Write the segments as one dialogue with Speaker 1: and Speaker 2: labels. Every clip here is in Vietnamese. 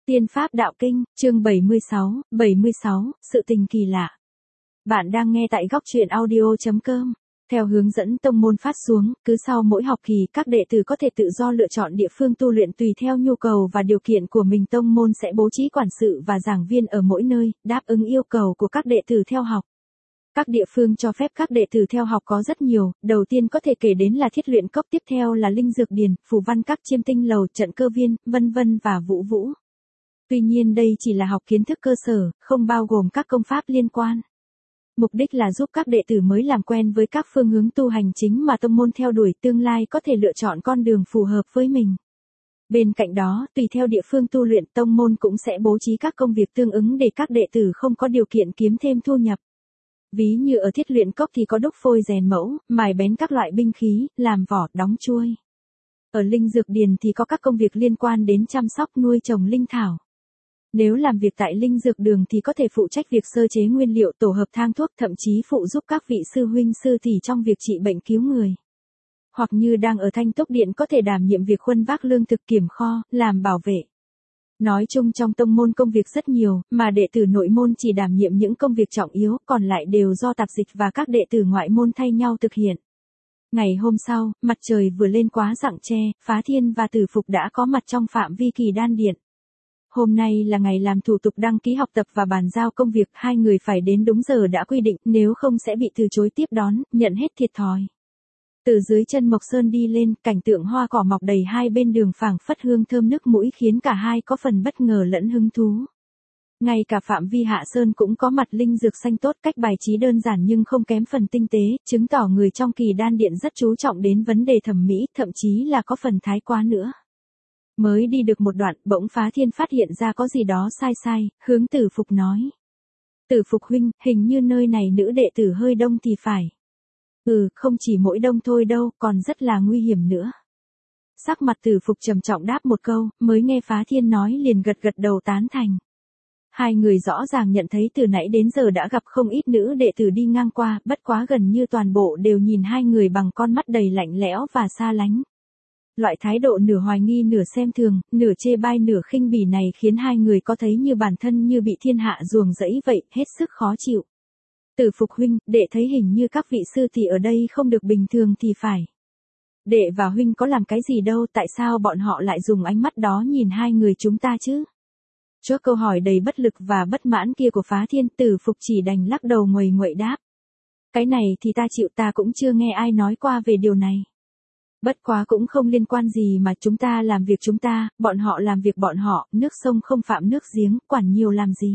Speaker 1: Tiên Pháp Đạo Kinh, chương 76, sự tình kỳ lạ. Bạn đang nghe tại góc truyện audio.com. Theo hướng dẫn tông môn phát xuống, cứ sau mỗi học kỳ các đệ tử có thể tự do lựa chọn địa phương tu luyện tùy theo nhu cầu và điều kiện của mình. Tông môn sẽ bố trí quản sự và giảng viên ở mỗi nơi, đáp ứng yêu cầu của các đệ tử theo học. Các địa phương cho phép các đệ tử theo học có rất nhiều, đầu tiên có thể kể đến là Thiết Luyện Cốc, tiếp theo là Linh Dược Điền, Phù Văn Các, Chiêm Tinh Lầu, Trận Cơ Viên, vân vân và Vũ Vũ. Tuy nhiên đây chỉ là học kiến thức cơ sở, không bao gồm các công pháp liên quan. Mục đích là giúp các đệ tử mới làm quen với các phương hướng tu hành chính mà tông môn theo đuổi, tương lai có thể lựa chọn con đường phù hợp với mình. Bên cạnh đó, tùy theo địa phương tu luyện, tông môn cũng sẽ bố trí các công việc tương ứng để các đệ tử không có điều kiện kiếm thêm thu nhập. Ví như ở Thiết Luyện Cốc thì có đúc phôi rèn mẫu, mài bén các loại binh khí, làm vỏ, đóng chuôi. Ở Linh Dược Điền thì có các công việc liên quan đến chăm sóc nuôi trồng linh thảo. Nếu làm việc tại Linh Dược Đường thì có thể phụ trách việc sơ chế nguyên liệu, tổ hợp thang thuốc, thậm chí phụ giúp các vị sư huynh sư tỷ trong việc trị bệnh cứu người. Hoặc như đang ở Thanh Túc Điện có thể đảm nhiệm việc khuân vác lương thực, kiểm kho, làm bảo vệ. Nói chung trong tông môn công việc rất nhiều, mà đệ tử nội môn chỉ đảm nhiệm những công việc trọng yếu, còn lại đều do tạp dịch và các đệ tử ngoại môn thay nhau thực hiện. Ngày hôm sau, mặt trời vừa lên quá rạng tre, Phá Thiên và Tử Phục đã có mặt trong phạm vi Kỳ Đan Điện. Hôm nay là ngày làm thủ tục đăng ký học tập và bàn giao công việc, hai người phải đến đúng giờ đã quy định, nếu không sẽ bị từ chối tiếp đón, nhận hết thiệt thòi. Từ dưới chân Mộc Sơn đi lên, cảnh tượng hoa cỏ mọc đầy hai bên đường phảng phất hương thơm nức mũi khiến cả hai có phần bất ngờ lẫn hứng thú. Ngay cả phạm vi Hạ Sơn cũng có mặt linh dược xanh tốt, cách bài trí đơn giản nhưng không kém phần tinh tế, chứng tỏ người trong Kỳ Đan Điện rất chú trọng đến vấn đề thẩm mỹ, thậm chí là có phần thái quá nữa. Mới đi được một đoạn, bỗng Phá Thiên phát hiện ra có gì đó sai, hướng Tử Phục nói. Tử Phục huynh, hình như nơi này nữ đệ tử hơi đông thì phải. Không chỉ mỗi đông thôi đâu, còn rất là nguy hiểm nữa. Sắc mặt Tử Phục trầm trọng đáp một câu, mới nghe Phá Thiên nói liền gật đầu tán thành. Hai người rõ ràng nhận thấy từ nãy đến giờ đã gặp không ít nữ đệ tử đi ngang qua, bất quá gần như toàn bộ đều nhìn hai người bằng con mắt đầy lạnh lẽo và xa lánh. Loại thái độ nửa hoài nghi nửa xem thường, nửa chê bai nửa khinh bỉ này khiến hai người có thấy như bản thân như bị thiên hạ ruồng rẫy vậy, hết sức khó chịu. Tử Phục huynh, đệ thấy hình như các vị sư tỷ ở đây không được bình thường thì phải. Đệ và huynh có làm cái gì đâu, tại sao bọn họ lại dùng ánh mắt đó nhìn hai người chúng ta chứ? Trước câu hỏi đầy bất lực và bất mãn kia của Phá Thiên, Tử Phục chỉ đành lắc đầu nguầy nguậy đáp. Cái này thì ta chịu, ta cũng chưa nghe ai nói qua về điều này. Bất quá cũng không liên quan gì mà, chúng ta làm việc chúng ta, bọn họ làm việc bọn họ, nước sông không phạm nước giếng, quản nhiều làm gì.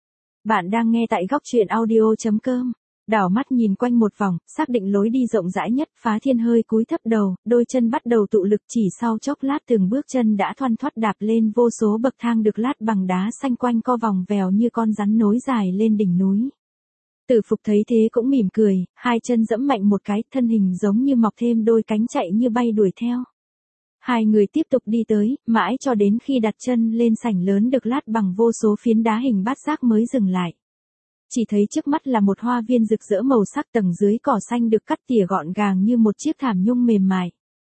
Speaker 1: Bạn đang nghe tại góc truyện audio.com. Đảo mắt nhìn quanh một vòng, xác định lối đi rộng rãi nhất, Phá Thiên hơi cúi thấp đầu, đôi chân bắt đầu tụ lực, chỉ sau chốc lát từng bước chân đã thoăn thoắt đạp lên vô số bậc thang được lát bằng đá xanh quanh co vòng vèo như con rắn nối dài lên đỉnh núi. Tử Phục thấy thế cũng mỉm cười, hai chân giẫm mạnh một cái, thân hình giống như mọc thêm đôi cánh chạy như bay đuổi theo. Hai người tiếp tục đi tới, mãi cho đến khi đặt chân lên sảnh lớn được lát bằng vô số phiến đá hình bát giác mới dừng lại. Chỉ thấy trước mắt là một hoa viên rực rỡ màu sắc, tầng dưới cỏ xanh được cắt tỉa gọn gàng như một chiếc thảm nhung mềm mại.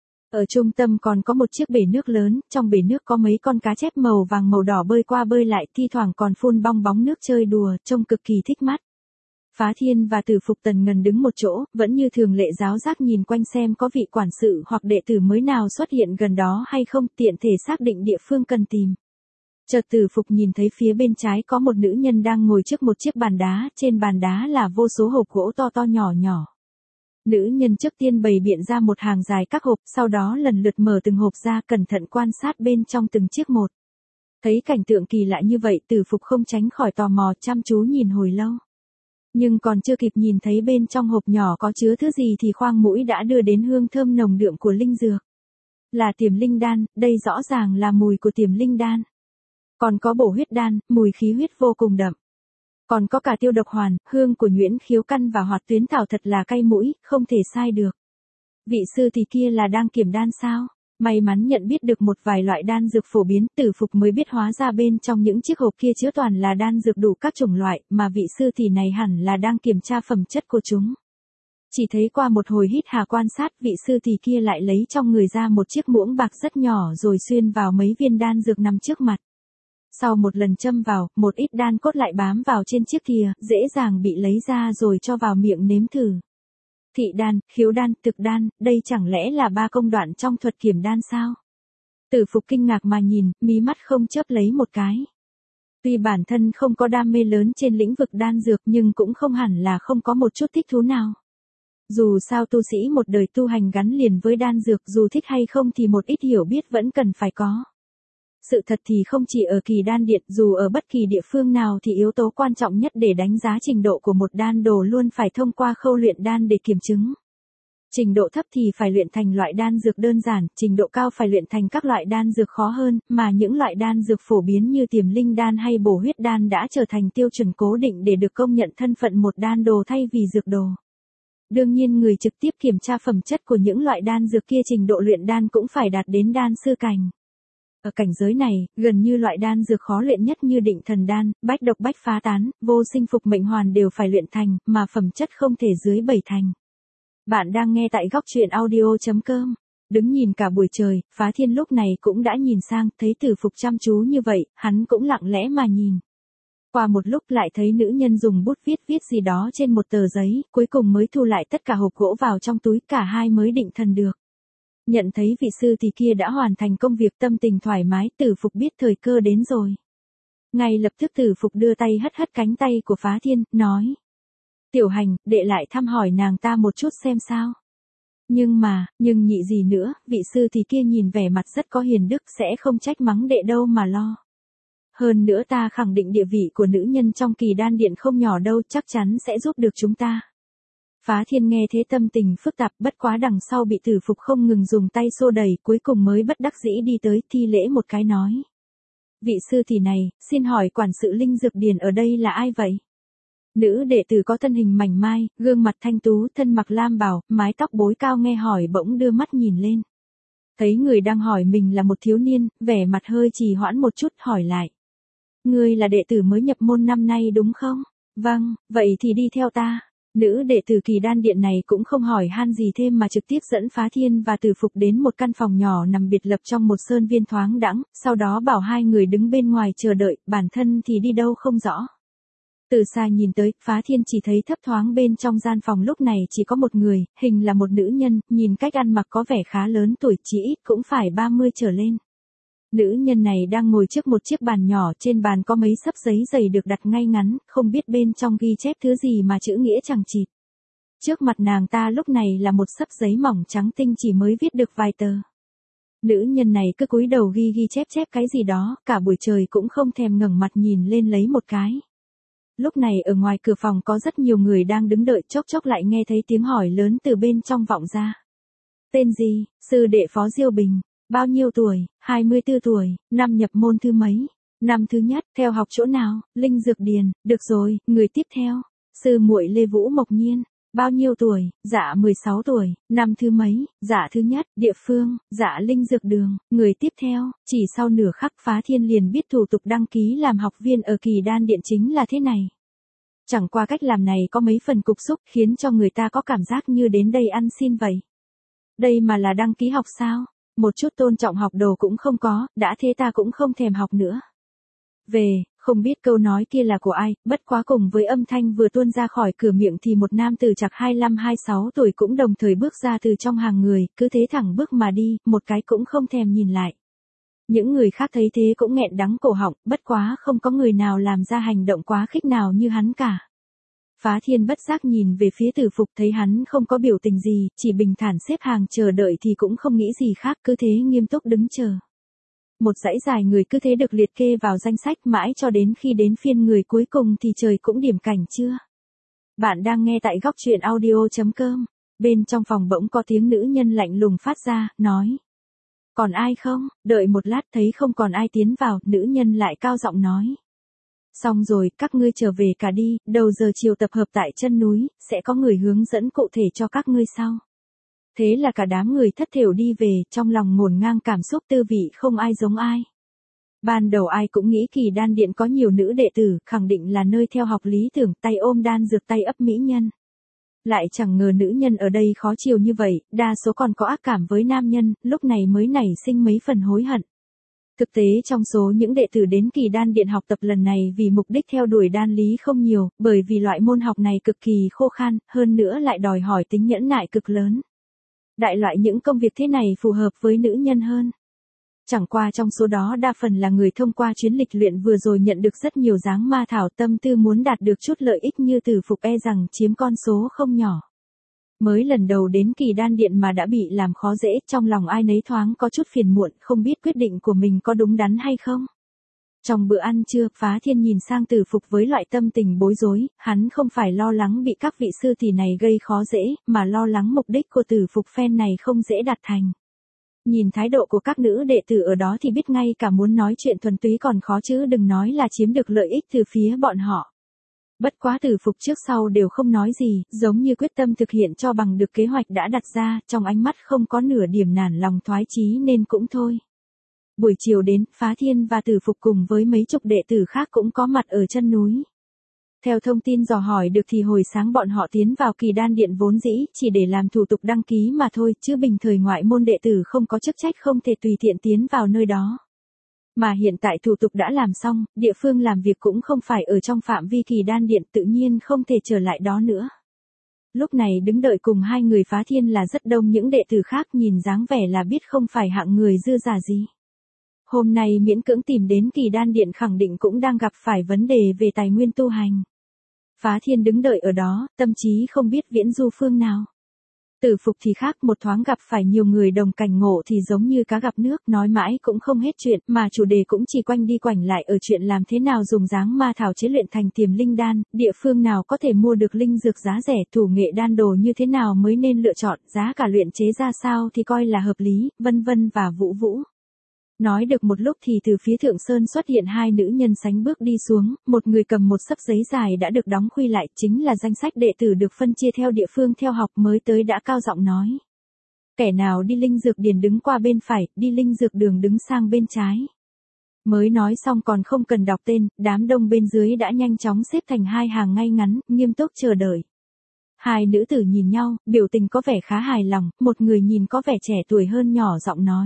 Speaker 1: Ở trung tâm còn có một chiếc bể nước lớn, trong bể nước có mấy con cá chép màu vàng màu đỏ bơi qua bơi lại, thi thoảng còn phun bong bóng nước chơi đùa, trông cực kỳ thích mắt. Phá Thiên và Tử Phục tần ngần đứng một chỗ, vẫn như thường lệ giáo giác nhìn quanh xem có vị quản sự hoặc đệ tử mới nào xuất hiện gần đó hay không, tiện thể xác định địa phương cần tìm. Chợt Tử Phục nhìn thấy phía bên trái có một nữ nhân đang ngồi trước một chiếc bàn đá, trên bàn đá là vô số hộp gỗ to nhỏ. Nữ nhân trước tiên bày biện ra một hàng dài các hộp, sau đó lần lượt mở từng hộp ra, cẩn thận quan sát bên trong từng chiếc một. Thấy cảnh tượng kỳ lạ như vậy, Tử Phục không tránh khỏi tò mò, chăm chú nhìn hồi lâu. Nhưng còn chưa kịp nhìn thấy bên trong hộp nhỏ có chứa thứ gì thì khoang mũi đã đưa đến hương thơm nồng đượm của linh dược. Là Tiềm Linh Đan, đây rõ ràng là mùi của Tiềm Linh Đan. Còn có Bổ Huyết Đan, mùi khí huyết vô cùng đậm. Còn có cả Tiêu Độc Hoàn, hương của nhuyễn khiếu căn và Hoạt Tuyến Thảo, thật là cay mũi, không thể sai được. Vị sư thì kia là đang kiểm đan sao? May mắn nhận biết được một vài loại đan dược phổ biến, Tử Phục mới biết hóa ra bên trong những chiếc hộp kia chứa toàn là đan dược đủ các chủng loại, mà vị sư tỷ này hẳn là đang kiểm tra phẩm chất của chúng. Chỉ thấy qua một hồi hít hà quan sát, vị sư tỷ kia lại lấy trong người ra một chiếc muỗng bạc rất nhỏ rồi xuyên vào mấy viên đan dược nằm trước mặt. Sau một lần châm vào, một ít đan cốt lại bám vào trên chiếc thìa, dễ dàng bị lấy ra rồi cho vào miệng nếm thử. Thị đan, khiếu đan, thực đan, đây chẳng lẽ là 3 công đoạn trong thuật kiểm đan sao? Tử Phục kinh ngạc mà nhìn, mí mắt không chớp lấy một cái. Tuy bản thân không có đam mê lớn trên lĩnh vực đan dược nhưng cũng không hẳn là không có một chút thích thú nào. Dù sao tu sĩ một đời tu hành gắn liền với đan dược, dù thích hay không thì một ít hiểu biết vẫn cần phải có. Sự thật thì không chỉ ở Kỳ Đan Điện, dù ở bất kỳ địa phương nào thì yếu tố quan trọng nhất để đánh giá trình độ của một đan đồ luôn phải thông qua khâu luyện đan để kiểm chứng. Trình độ thấp thì phải luyện thành loại đan dược đơn giản, trình độ cao phải luyện thành các loại đan dược khó hơn, mà những loại đan dược phổ biến như Tiềm Linh đan hay Bổ Huyết đan đã trở thành tiêu chuẩn cố định để được công nhận thân phận một đan đồ thay vì dược đồ. Đương nhiên người trực tiếp kiểm tra phẩm chất của những loại đan dược kia trình độ luyện đan cũng phải đạt đến đan sư cảnh. Ở cảnh giới này, gần như loại đan dược khó luyện nhất như Định Thần đan, Bách Độc Bách Phá Tán, Vô Sinh Phục Mệnh Hoàn đều phải luyện thành, mà phẩm chất không thể dưới 7 thành. Bạn đang nghe tại góc truyện audio.com. Đứng nhìn cả buổi trời, Phá Thiên lúc này cũng đã nhìn sang, thấy Tử Phục chăm chú như vậy, hắn cũng lặng lẽ mà nhìn. Qua một lúc lại thấy nữ nhân dùng bút viết gì đó trên một tờ giấy, cuối cùng mới thu lại tất cả hộp gỗ vào trong túi, cả hai mới định thần được. Nhận thấy vị sư tỷ kia đã hoàn thành công việc, tâm tình thoải mái, Tử Phục biết thời cơ đến rồi. Ngay lập tức Tử Phục đưa tay hất hất cánh tay của Phá Thiên, nói. Tiểu Hành, đệ lại thăm hỏi nàng ta một chút xem sao. Nhưng nhị gì nữa, vị sư tỷ kia nhìn vẻ mặt rất có hiền đức, sẽ không trách mắng đệ đâu mà lo. Hơn nữa ta khẳng định địa vị của nữ nhân trong Kỳ Đan Điện không nhỏ đâu, chắc chắn sẽ giúp được chúng ta. Phá Thiên nghe thế tâm tình phức tạp, bất quá đằng sau bị Tử Phục không ngừng dùng tay xô đẩy, cuối cùng mới bất đắc dĩ đi tới, thi lễ một cái nói. Vị sư tỷ này, xin hỏi quản sự Linh Dược Điền ở đây là ai vậy? Nữ đệ tử có thân hình mảnh mai, gương mặt thanh tú, thân mặc lam bào, mái tóc bối cao, nghe hỏi bỗng đưa mắt nhìn lên. Thấy người đang hỏi mình là một thiếu niên, vẻ mặt hơi trì hoãn một chút, hỏi lại. Ngươi là đệ tử mới nhập môn năm nay đúng không? Vâng, vậy thì đi theo ta. Nữ đệ tử Kỳ Đan Điện này cũng không hỏi han gì thêm mà trực tiếp dẫn Phá Thiên và Tử Phục đến một căn phòng nhỏ nằm biệt lập trong một sơn viên thoáng đãng, sau đó bảo hai người đứng bên ngoài chờ đợi, bản thân thì đi đâu không rõ. Từ xa nhìn tới, Phá Thiên chỉ thấy thấp thoáng bên trong gian phòng lúc này chỉ có một người, hình là một nữ nhân, nhìn cách ăn mặc có vẻ khá lớn tuổi, chỉ ít cũng phải 30 trở lên. Nữ nhân này đang ngồi trước một chiếc bàn nhỏ, trên bàn có mấy xấp giấy dày được đặt ngay ngắn, không biết bên trong ghi chép thứ gì mà chữ nghĩa chẳng chịt. Trước mặt nàng ta lúc này là một xấp giấy mỏng trắng tinh chỉ mới viết được vài tờ. Nữ nhân này cứ cúi đầu ghi chép cái gì đó, cả buổi trời cũng không thèm ngẩng mặt nhìn lên lấy một cái. Lúc này ở ngoài cửa phòng có rất nhiều người đang đứng đợi, chốc chốc lại nghe thấy tiếng hỏi lớn từ bên trong vọng ra. Tên gì? Sư đệ Phó Diêu Bình. Bao nhiêu tuổi? 24 tuổi. Năm nhập môn thứ mấy? Năm thứ nhất. Theo học chỗ nào? Linh Dược Điền. Được rồi, người tiếp theo. Sư muội Lê Vũ Mộc Nhiên. Bao nhiêu tuổi? Dạ 16 tuổi. Năm thứ mấy? Dạ thứ nhất. Địa phương? Dạ Linh Dược Đường. Người tiếp theo. Chỉ sau nửa khắc Phá Thiên liền biết thủ tục đăng ký làm học viên ở Kỳ Đan Điện chính là thế này. Chẳng qua cách làm này có mấy phần cục xúc, khiến cho người ta có cảm giác như đến đây ăn xin vậy. Đây mà là đăng ký học sao? Một chút tôn trọng học đồ cũng không có, đã thế ta cũng không thèm học nữa. Không biết câu nói kia là của ai, bất quá cùng với âm thanh vừa tuôn ra khỏi cửa miệng thì một nam tử chạc 25-26 tuổi cũng đồng thời bước ra từ trong hàng người, cứ thế thẳng bước mà đi, một cái cũng không thèm nhìn lại. Những người khác thấy thế cũng nghẹn đắng cổ họng, bất quá không có người nào làm ra hành động quá khích nào như hắn cả. Phá Thiên bất giác nhìn về phía Tử Phục, thấy hắn không có biểu tình gì, chỉ bình thản xếp hàng chờ đợi thì cũng không nghĩ gì khác, cứ thế nghiêm túc đứng chờ. Một dãy dài người cứ thế được liệt kê vào danh sách mãi cho đến khi đến phiên người cuối cùng thì trời cũng điểm cảnh chưa. Bạn đang nghe tại góc truyện audio.com. Bên trong phòng bỗng có tiếng nữ nhân lạnh lùng phát ra, nói. Còn ai không? Đợi một lát thấy không còn ai tiến vào, nữ nhân lại cao giọng nói. Xong rồi, các ngươi trở về cả đi, đầu giờ chiều tập hợp tại chân núi, sẽ có người hướng dẫn cụ thể cho các ngươi sau. Thế là cả đám người thất thểu đi về, trong lòng ngổn ngang cảm xúc tư vị không ai giống ai. Ban đầu ai cũng nghĩ Kỳ Đan Điện có nhiều nữ đệ tử, khẳng định là nơi theo học lý tưởng, tay ôm đan dược tay ấp mỹ nhân. Lại chẳng ngờ nữ nhân ở đây khó chiều như vậy, đa số còn có ác cảm với nam nhân, lúc này mới nảy sinh mấy phần hối hận. Thực tế trong số những đệ tử đến Kỳ Đan Điện học tập lần này vì mục đích theo đuổi đan lý không nhiều, bởi vì loại môn học này cực kỳ khô khan, hơn nữa lại đòi hỏi tính nhẫn nại cực lớn. Đại loại những công việc thế này phù hợp với nữ nhân hơn. Chẳng qua trong số đó đa phần là người thông qua chuyến lịch luyện vừa rồi nhận được rất nhiều dáng ma thảo, tâm tư muốn đạt được chút lợi ích như Từ Phục e rằng chiếm con số không nhỏ. Mới lần đầu đến Kỳ Đan Điện mà đã bị làm khó dễ, trong lòng ai nấy thoáng có chút phiền muộn, không biết quyết định của mình có đúng đắn hay không. Trong bữa ăn trưa, Phá Thiên nhìn sang Từ Phục với loại tâm tình bối rối, hắn không phải lo lắng bị các vị sư tỷ này gây khó dễ, mà lo lắng mục đích của Từ Phục phen này không dễ đạt thành. Nhìn thái độ của các nữ đệ tử ở đó thì biết ngay cả muốn nói chuyện thuần túy còn khó chứ đừng nói là chiếm được lợi ích từ phía bọn họ. Bất quá Từ Phục trước sau đều không nói gì, giống như quyết tâm thực hiện cho bằng được kế hoạch đã đặt ra, trong ánh mắt không có nửa điểm nản lòng thoái chí nên cũng thôi. Buổi chiều đến, Phá Thiên và Từ Phục cùng với mấy chục đệ tử khác cũng có mặt ở chân núi. Theo thông tin dò hỏi được thì hồi sáng bọn họ tiến vào Kỳ Đan Điện vốn dĩ chỉ để làm thủ tục đăng ký mà thôi, chứ bình thời ngoại môn đệ tử không có chức trách không thể tùy tiện tiến vào nơi đó. Mà hiện tại thủ tục đã làm xong, địa phương làm việc cũng không phải ở trong phạm vi Kỳ Đan Điện, tự nhiên không thể trở lại đó nữa. Lúc này đứng đợi cùng hai người Phá Thiên là rất đông những đệ tử khác, nhìn dáng vẻ là biết không phải hạng người dư giả gì. Hôm nay miễn cưỡng tìm đến Kỳ Đan Điện khẳng định cũng đang gặp phải vấn đề về tài nguyên tu hành. Phá Thiên đứng đợi ở đó, tâm trí không biết viễn du phương nào. Từ Phục thì khác, một thoáng gặp phải nhiều người đồng cảnh ngộ thì giống như cá gặp nước, nói mãi cũng không hết chuyện, mà chủ đề cũng chỉ quanh đi quanh lại ở chuyện làm thế nào dùng dáng ma thảo chế luyện thành tiềm linh đan, địa phương nào có thể mua được linh dược giá rẻ, thủ nghệ đan đồ như thế nào mới nên lựa chọn, giá cả luyện chế ra sao thì coi là hợp lý, vân vân và vũ vũ. Nói được một lúc thì từ phía Thượng Sơn xuất hiện hai nữ nhân sánh bước đi xuống, một người cầm một xấp giấy dài đã được đóng khuy lại, chính là danh sách đệ tử được phân chia theo địa phương theo học, mới tới đã cao giọng nói. Kẻ nào đi linh dược điền đứng qua bên phải, đi linh dược đường đứng sang bên trái. Mới nói xong còn không cần đọc tên, đám đông bên dưới đã nhanh chóng xếp thành hai hàng ngay ngắn, nghiêm túc chờ đợi. Hai nữ tử nhìn nhau, biểu tình có vẻ khá hài lòng, một người nhìn có vẻ trẻ tuổi hơn nhỏ giọng nói.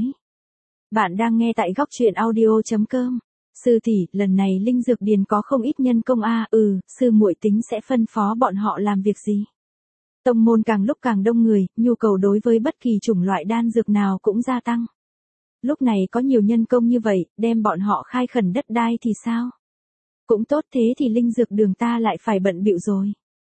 Speaker 1: Bạn đang nghe tại góc truyện audio.com. Sư tỷ, lần này linh dược điền có không ít nhân công sư muội tính sẽ phân phó bọn họ làm việc gì? Tông môn càng lúc càng đông người, nhu cầu đối với bất kỳ chủng loại đan dược nào cũng gia tăng. Lúc này có nhiều nhân công như vậy, đem bọn họ khai khẩn đất đai thì sao? Cũng tốt, thế thì linh dược đường ta lại phải bận bịu rồi.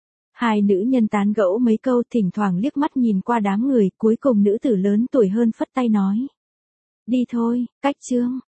Speaker 1: Hai nữ nhân tán gẫu mấy câu, thỉnh thoảng liếc mắt nhìn qua đám người, cuối cùng nữ tử lớn tuổi hơn phất tay nói. Đi thôi, cách chương.